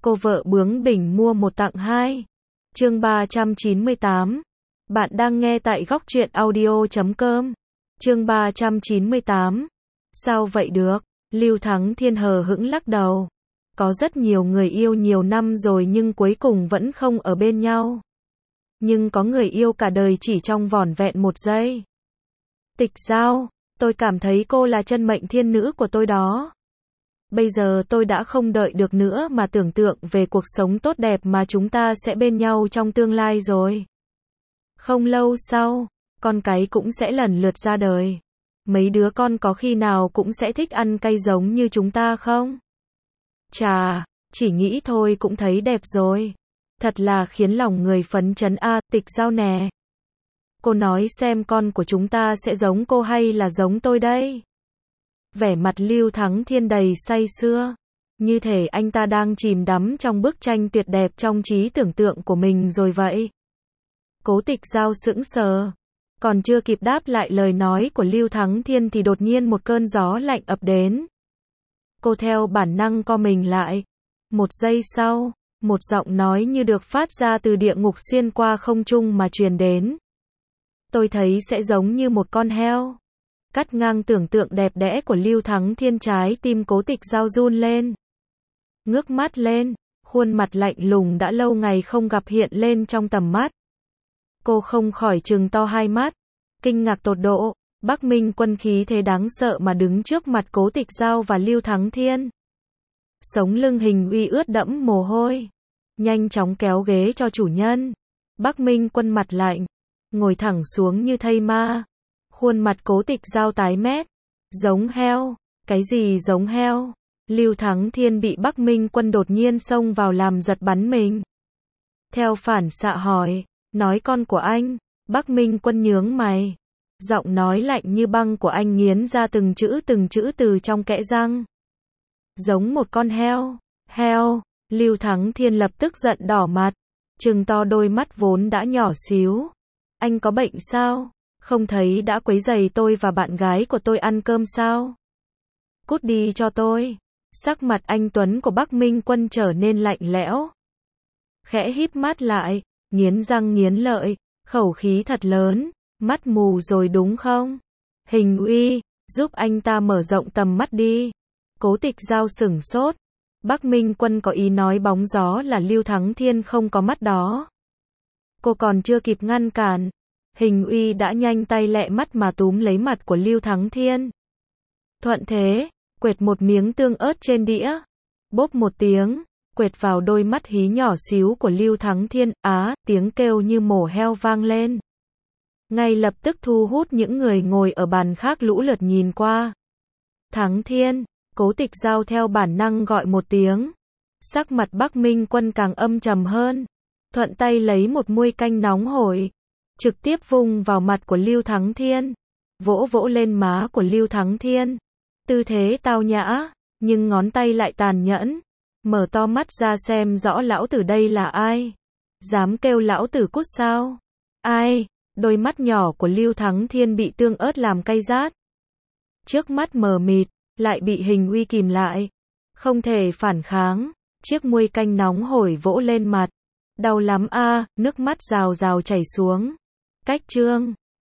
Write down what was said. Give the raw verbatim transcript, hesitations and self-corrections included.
Cô vợ bướng bỉnh mua một tặng hai. Chương ba trăm chín mươi tám. Bạn đang nghe tại góc truyện audio chấm com. Chương ba trăm chín mươi tám. Sao vậy được? Lưu Thắng Thiên hờ hững lắc đầu. Có rất nhiều người yêu nhiều năm rồi nhưng cuối cùng vẫn không ở bên nhau. Nhưng có người yêu cả đời chỉ trong vỏn vẹn một giây. Tịch Giao, tôi cảm thấy cô là chân mệnh thiên nữ của tôi đó. Bây giờ tôi đã không đợi được nữa mà tưởng tượng về cuộc sống tốt đẹp mà chúng ta sẽ bên nhau trong tương lai rồi. Không lâu sau, con cái cũng sẽ lần lượt ra đời. Mấy đứa con có khi nào cũng sẽ thích ăn cay giống như chúng ta không? Chà, chỉ nghĩ thôi cũng thấy đẹp rồi. Thật là khiến lòng người phấn chấn a. Tịch Giao nè. Cô nói xem con của chúng ta sẽ giống cô hay là giống tôi đây? Vẻ mặt Lưu Thắng Thiên đầy say sưa. Như thể anh ta đang chìm đắm trong bức tranh tuyệt đẹp trong trí tưởng tượng của mình rồi vậy. Cố Tịch Giao sững sờ. Còn chưa kịp đáp lại lời nói của Lưu Thắng Thiên thì đột nhiên một cơn gió lạnh ập đến. Cô theo bản năng co mình lại. Một giây sau, một giọng nói như được phát ra từ địa ngục xuyên qua không trung mà truyền đến. Tôi thấy sẽ giống như một con heo. Cắt ngang tưởng tượng đẹp đẽ của Lưu Thắng Thiên, trái tim Cố Tịch Giao run lên. Ngước mắt lên, khuôn mặt lạnh lùng đã lâu ngày không gặp hiện lên trong tầm mắt. Cô không khỏi trừng to hai mắt, kinh ngạc tột độ. Bắc Minh Quân khí thế đáng sợ mà đứng trước mặt Cố Tịch Giao và Lưu Thắng Thiên. Sống lưng Hình Uy ướt đẫm mồ hôi, nhanh chóng kéo ghế cho chủ nhân. Bắc Minh Quân mặt lạnh, ngồi thẳng xuống như thây ma. Khuôn mặt Cố Tịch Giao tái mét. Giống heo? Cái gì giống heo? Lưu Thắng Thiên bị Bắc Minh Quân đột nhiên xông vào làm giật bắn mình. Theo phản xạ hỏi, nói con của anh. Bắc Minh Quân nhướng mày. Giọng nói lạnh như băng của anh nghiến ra từng chữ từng chữ từ trong kẽ răng. Giống một con heo. Heo. Lưu Thắng Thiên lập tức giận đỏ mặt, trừng to đôi mắt vốn đã nhỏ xíu. Anh có bệnh sao? Không thấy đã quấy rầy tôi và bạn gái của tôi ăn cơm sao? Cút đi cho tôi. Sắc mặt anh tuấn của Bắc Minh Quân trở nên lạnh lẽo. Khẽ híp mắt lại, nghiến răng nghiến lợi, khẩu khí thật lớn. Mắt mù rồi đúng không? Hình Uy, giúp anh ta mở rộng tầm mắt đi. Cố Tịch Giao sửng sốt. Bắc Minh Quân có ý nói bóng gió là Lưu Thắng Thiên không có mắt đó. Cô còn chưa kịp ngăn cản, Hình Uy đã nhanh tay lẹ mắt mà túm lấy mặt của Lưu Thắng Thiên. Thuận thế, quệt một miếng tương ớt trên đĩa. Bốp một tiếng, quệt vào đôi mắt hí nhỏ xíu của Lưu Thắng Thiên. Á, tiếng kêu như mổ heo vang lên. Ngay lập tức thu hút những người ngồi ở bàn khác lũ lượt nhìn qua. Thắng Thiên, Cố Tịch Giao theo bản năng gọi một tiếng. Sắc mặt Bắc Minh Quân càng âm trầm hơn. Thuận tay lấy một muôi canh nóng hổi, trực tiếp vung vào mặt của Lưu Thắng Thiên. Vỗ vỗ lên má của Lưu Thắng Thiên. Tư thế tao nhã, nhưng ngón tay lại tàn nhẫn. Mở to mắt ra xem rõ lão tử đây là ai. Dám kêu lão tử cút sao? Ai? Đôi mắt nhỏ của Lưu Thắng Thiên bị tương ớt làm cay rát. Trước mắt mờ mịt, lại bị Hình Uy kìm lại. Không thể phản kháng, chiếc muôi canh nóng hổi vỗ lên mặt. Đau lắm a, nước mắt rào rào chảy xuống. Cách chương